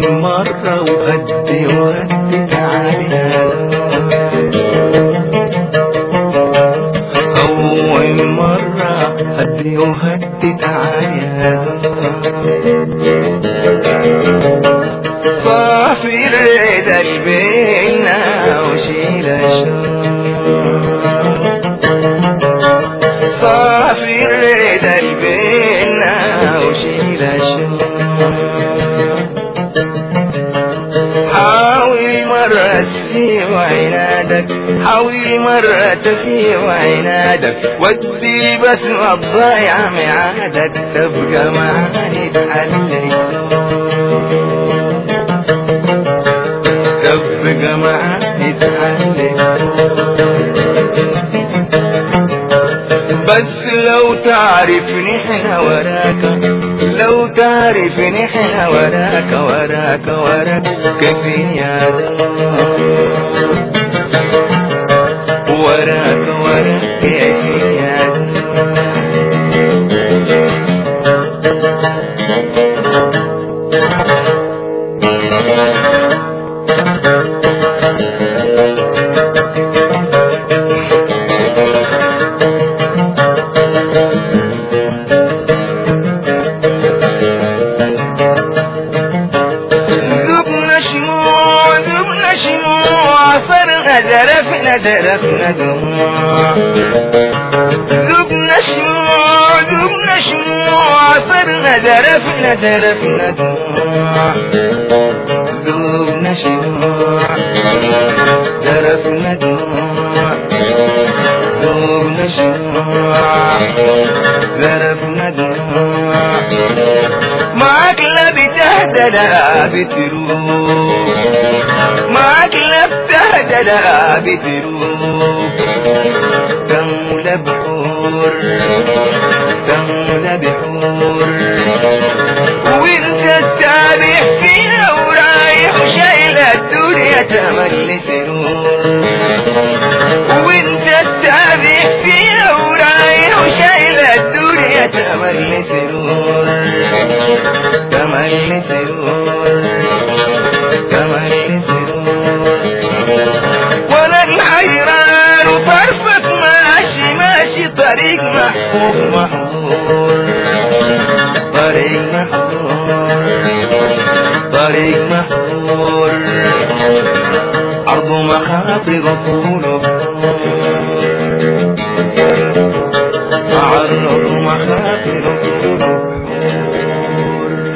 مرة وهدي وهدي تعالى أول مرة هدي وهدي تعالى صافي الرضا بينا وشيل الشوق صافي الرضا بينا وشيل الشوق حاول مرة تسيب عنادك حاول مرة تسيب عنادك ودي بس ما تضيع ميعادك تبقى معاني تحلي تبقى معاني تحلي بس لو تعرف نحن وراك لو تعرف نحن وراك وراك وراك كيف يا وراك وراك كيف يا درفنا درفنا دموع ذبنا شموع ذبنا شموع صرنا درفنا درفنا دموع ذبنا شموع درفنا دموع ذبنا شموع درفنا دموع معك لا بتهدى لا بتروح معك لا بتهدى لا بتروح تمولى بحور تمولى بحور وانت التابع فيها ورايح وشايل الدنيا تملي سرور وانت التابع فيها ورايح وشايل الدنيا تملي سرور تملي سرور تملي سرور وانا الحيران وطرفك ماشي ماشي طريق محفوظ محظور طريق محظور طريق محظور عرض مخاطر طوله عرض مخاطر طوله